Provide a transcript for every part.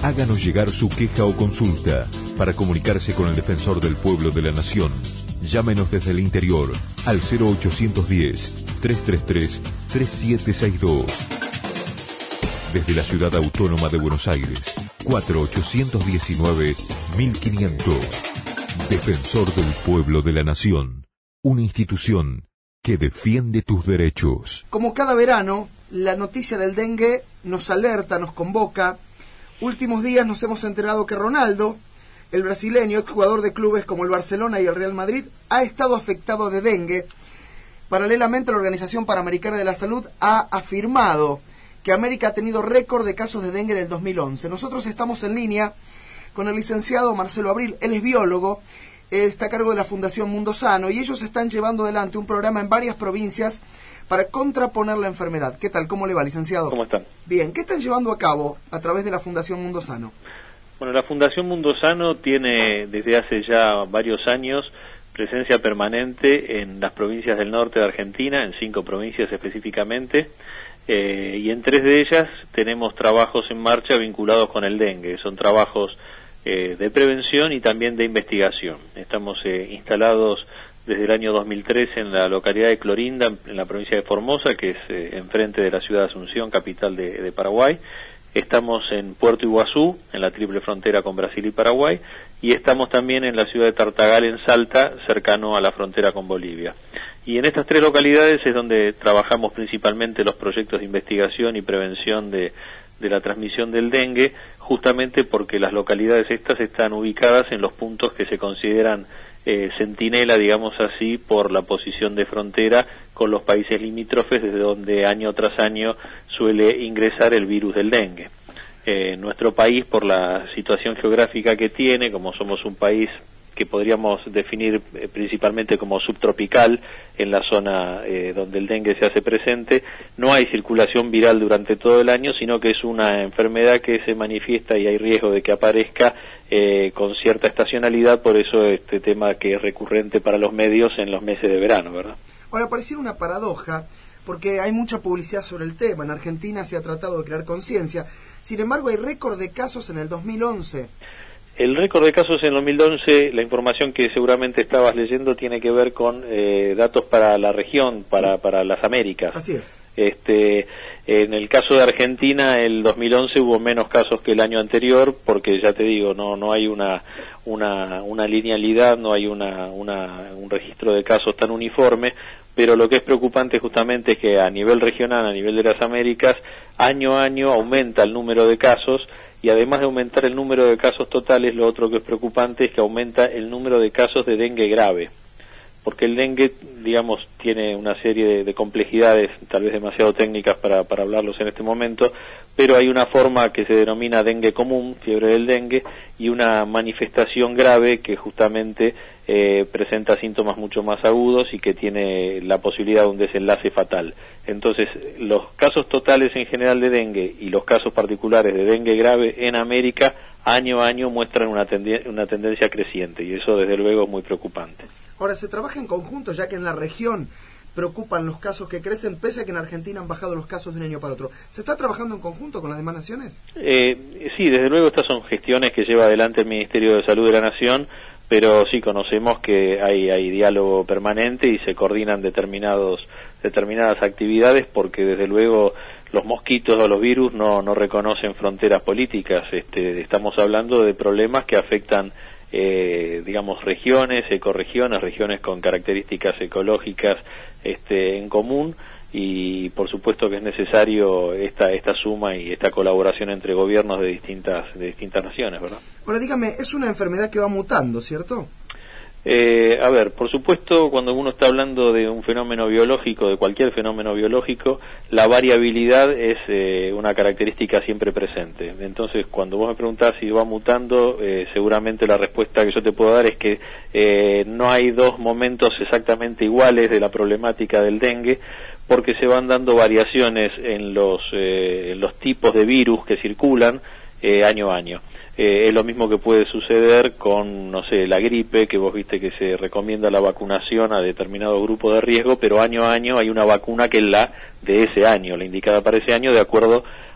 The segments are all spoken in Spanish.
Háganos llegar su queja o consulta. Para comunicarse con el Defensor del Pueblo de la Nación, llámenos desde el interior al 0810-333-3762. Desde la Ciudad Autónoma de Buenos Aires, 4819-1500. Defensor del Pueblo de la Nación. Una institución que defiende tus derechos. Como cada verano, la noticia del dengue nos alerta, nos convoca. Últimos días nos hemos enterado que Ronaldo, el brasileño, exjugador de clubes como el Barcelona y el Real Madrid, ha estado afectado de dengue. Paralelamente, la Organización Panamericana de la Salud ha afirmado que América ha tenido récord de casos de dengue en el 2011. Nosotros estamos en línea con el licenciado Marcelo Abril. Él es biólogo, está a cargo de la Fundación Mundo Sano, y ellos están llevando adelante un programa en varias provincias para contraponer la enfermedad. ¿Qué tal? ¿Cómo le va, licenciado? ¿Cómo están? Bien. ¿Qué están llevando a cabo a través de la Fundación Mundo Sano? Bueno, la Fundación Mundo Sano tiene desde hace ya varios años presencia permanente en las provincias del norte de Argentina, en 5 provincias específicamente, y en 3 de ellas tenemos trabajos en marcha vinculados con el dengue. Son trabajos de prevención y también de investigación. Estamos instalados desde el año 2003 en la localidad de Clorinda, en la provincia de Formosa, que es enfrente de la ciudad de Asunción, capital de Paraguay. Estamos en Puerto Iguazú, en la triple frontera con Brasil y Paraguay, y estamos también en la ciudad de Tartagal, en Salta, cercano a la frontera con Bolivia. Y en estas 3 localidades es donde trabajamos principalmente los proyectos de investigación y prevención de la transmisión del dengue, justamente porque las localidades estas están ubicadas en los puntos que se consideran centinela, digamos así, por la posición de frontera con los países limítrofes, desde donde año tras año suele ingresar el virus del dengue. Nuestro país, por la situación geográfica que tiene, como somos un país que podríamos definir principalmente como subtropical, en la zona donde el dengue se hace presente, no hay circulación viral durante todo el año, sino que es una enfermedad que se manifiesta y hay riesgo de que aparezca con cierta estacionalidad. Por eso este tema que es recurrente para los medios en los meses de verano, ¿verdad? Ahora, pareciera una paradoja, porque hay mucha publicidad sobre el tema. En Argentina se ha tratado de crear conciencia. Sin embargo, hay récord de casos en el 2011. El récord de casos en 2011, la información que seguramente estabas leyendo, tiene que ver con datos para la región, para las Américas. Así es. En el caso de Argentina, el 2011 hubo menos casos que el año anterior, porque ya te digo, no hay una linealidad, no hay un registro de casos tan uniforme, pero lo que es preocupante justamente es que a nivel regional, a nivel de las Américas, año a año aumenta el número de casos. Y además de aumentar el número de casos totales, lo otro que es preocupante es que aumenta el número de casos de dengue grave. Porque el dengue, digamos, tiene una serie de complejidades, tal vez demasiado técnicas para hablarlos en este momento, pero hay una forma que se denomina dengue común, fiebre del dengue, y una manifestación grave que justamente presenta síntomas mucho más agudos y que tiene la posibilidad de un desenlace fatal. Entonces, los casos totales en general de dengue y los casos particulares de dengue grave en América, año a año muestran una tendencia creciente, y eso desde luego es muy preocupante. Ahora, ¿se trabaja en conjunto, ya que en la región preocupan los casos que crecen, pese a que en Argentina han bajado los casos de un año para otro? ¿Se está trabajando en conjunto con las demás naciones? Sí, desde luego estas son gestiones que lleva adelante el Ministerio de Salud de la Nación, pero sí conocemos que hay diálogo permanente y se coordinan determinadas actividades, porque desde luego los mosquitos o los virus no reconocen fronteras políticas. Estamos hablando de problemas que afectan digamos regiones, ecorregiones, regiones con características ecológicas en común, y por supuesto que es necesario esta suma y esta colaboración entre gobiernos de distintas naciones, ¿verdad? Ahora, dígame, es una enfermedad que va mutando, ¿cierto? A ver, por supuesto, cuando uno está hablando de un fenómeno biológico, de cualquier fenómeno biológico, la variabilidad es una característica siempre presente. Entonces, cuando vos me preguntás si va mutando, seguramente la respuesta que yo te puedo dar es que no hay 2 momentos exactamente iguales de la problemática del dengue, porque se van dando variaciones en los tipos de virus que circulan año a año. Es lo mismo que puede suceder con, no sé, la gripe, que vos viste que se recomienda la vacunación a determinado grupo de riesgo, pero año a año hay una vacuna que es la de ese año, la indicada para ese año, de acuerdo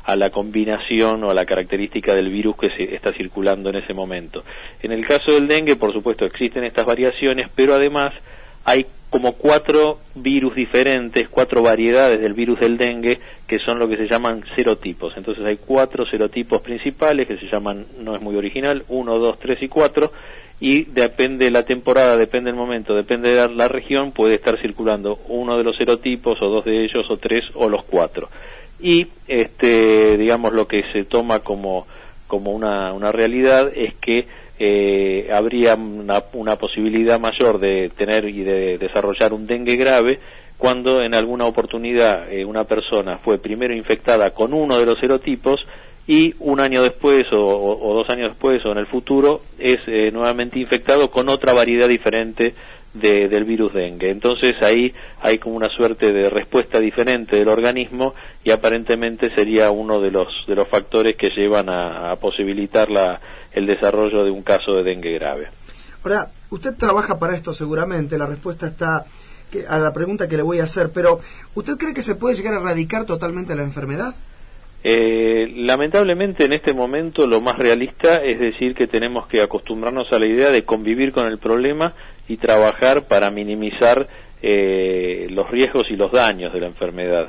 a la combinación o a la característica del virus que se está circulando en ese momento. En el caso del dengue, por supuesto, existen estas variaciones, pero además hay como 4 virus diferentes, 4 variedades del virus del dengue, que son lo que se llaman serotipos. Entonces hay 4 serotipos principales que se llaman, no es muy original, 1, 2, 3 y 4, y depende la temporada, depende el momento, depende de la región, puede estar circulando uno de los serotipos, o 2 de ellos, o 3, o los 4. Y digamos, lo que se toma como una realidad es que habría una posibilidad mayor de tener y de desarrollar un dengue grave cuando en alguna oportunidad una persona fue primero infectada con uno de los serotipos y un año después o 2 años después o en el futuro es nuevamente infectado con otra variedad diferente del virus dengue. Entonces ahí hay como una suerte de respuesta diferente del organismo y aparentemente sería uno de los factores que llevan a posibilitar el desarrollo de un caso de dengue grave. Ahora, usted trabaja para esto seguramente, la respuesta está a la pregunta que le voy a hacer, pero ¿usted cree que se puede llegar a erradicar totalmente la enfermedad? Lamentablemente en este momento lo más realista es decir que tenemos que acostumbrarnos a la idea de convivir con el problema y trabajar para minimizar los riesgos y los daños de la enfermedad.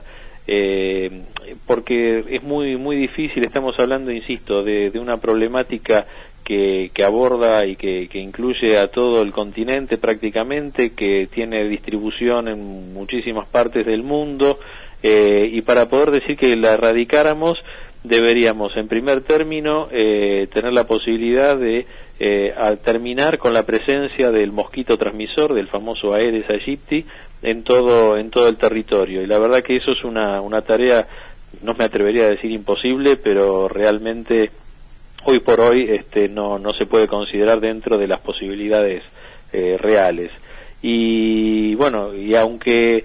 Porque es muy difícil, estamos hablando, insisto, de una problemática que aborda y que incluye a todo el continente prácticamente, que tiene distribución en muchísimas partes del mundo, y para poder decir que la erradicáramos deberíamos en primer término tener la posibilidad de terminar con la presencia del mosquito transmisor, del famoso Aedes aegypti, en todo el territorio, y la verdad que eso es una tarea, no me atrevería a decir imposible, pero realmente hoy por hoy no se puede considerar dentro de las posibilidades reales. Y bueno, y aunque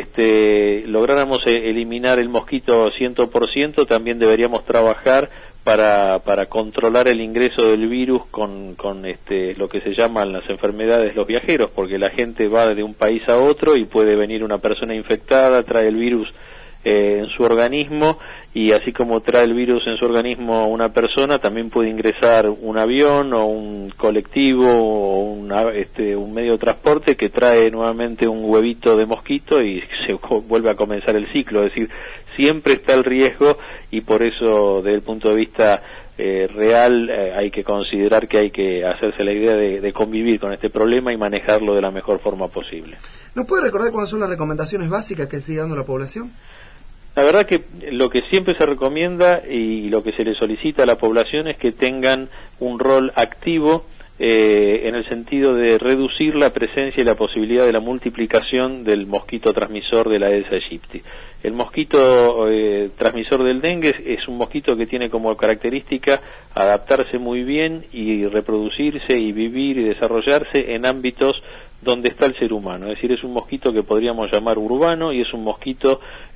lográramos eliminar el mosquito 100%, también deberíamos trabajar para controlar el ingreso del virus con lo que se llaman las enfermedades de los viajeros, porque la gente va de un país a otro y puede venir una persona infectada, trae el virus en su organismo, y así como trae el virus en su organismo una persona, también puede ingresar un avión o un colectivo o un medio de transporte que trae nuevamente un huevito de mosquito y se vuelve a comenzar el ciclo. Es decir, siempre está el riesgo, y por eso desde el punto de vista real hay que considerar que hay que hacerse la idea de convivir con este problema y manejarlo de la mejor forma posible. ¿Nos puede recordar cuáles son las recomendaciones básicas que sigue dando la población? La verdad que lo que siempre se recomienda y lo que se le solicita a la población es que tengan un rol activo en el sentido de reducir la presencia y la posibilidad de la multiplicación del mosquito transmisor de la Aedes aegypti. El mosquito transmisor del dengue es un mosquito que tiene como característica adaptarse muy bien y reproducirse y vivir y desarrollarse en ámbitos donde está el ser humano, es decir, es un mosquito que podríamos llamar urbano y es un mosquito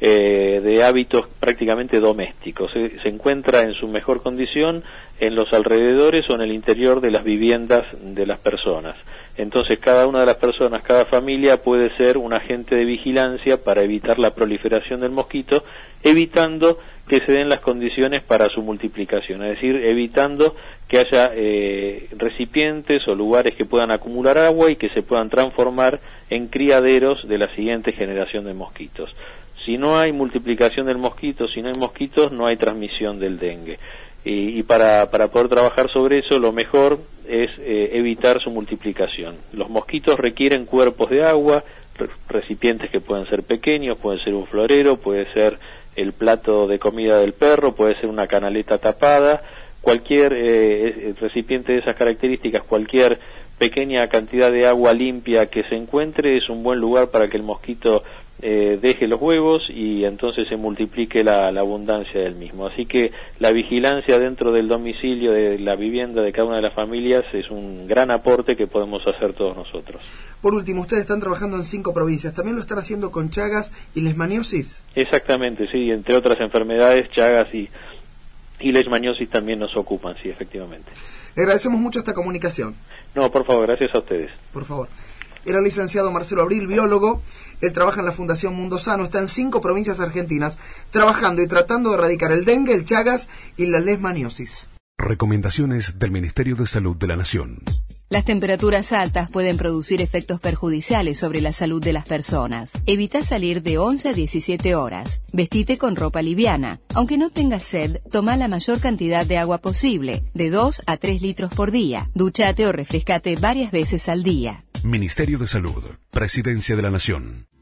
de hábitos prácticamente domésticos. Se encuentra en su mejor condición en los alrededores o en el interior de las viviendas de las personas. Entonces cada una de las personas, cada familia puede ser un agente de vigilancia para evitar la proliferación del mosquito, evitando que se den las condiciones para su multiplicación, es decir, evitando que haya recipientes o lugares que puedan acumular agua y que se puedan transformar en criaderos de la siguiente generación de mosquitos. Si no hay multiplicación del mosquito, si no hay mosquitos, no hay transmisión del dengue. Y para poder trabajar sobre eso, lo mejor es evitar su multiplicación. Los mosquitos requieren cuerpos de agua, recipientes que pueden ser pequeños, puede ser un florero, puede ser el plato de comida del perro, puede ser una canaleta tapada, cualquier recipiente de esas características, cualquier pequeña cantidad de agua limpia que se encuentre es un buen lugar para que el mosquito deje los huevos y entonces se multiplique la abundancia del mismo. Así que la vigilancia dentro del domicilio, de la vivienda de cada una de las familias, es un gran aporte que podemos hacer todos nosotros. Por último, ustedes están trabajando en 5 provincias, ¿también lo están haciendo con Chagas y leishmaniosis? Exactamente, sí, entre otras enfermedades, Chagas y leishmaniosis también nos ocupan, sí, efectivamente. Le agradecemos mucho esta comunicación. No, por favor, gracias a ustedes. Por favor. Era el licenciado Marcelo Abril, biólogo. Él trabaja en la Fundación Mundo Sano, está en 5 provincias argentinas, trabajando y tratando de erradicar el dengue, el chagas y la leishmaniosis. Recomendaciones del Ministerio de Salud de la Nación. Las temperaturas altas pueden producir efectos perjudiciales sobre la salud de las personas. Evita salir de 11 a 17 horas. Vestite con ropa liviana. Aunque no tengas sed, toma la mayor cantidad de agua posible, de 2 a 3 litros por día. Duchate o refrescate varias veces al día. Ministerio de Salud, Presidencia de la Nación.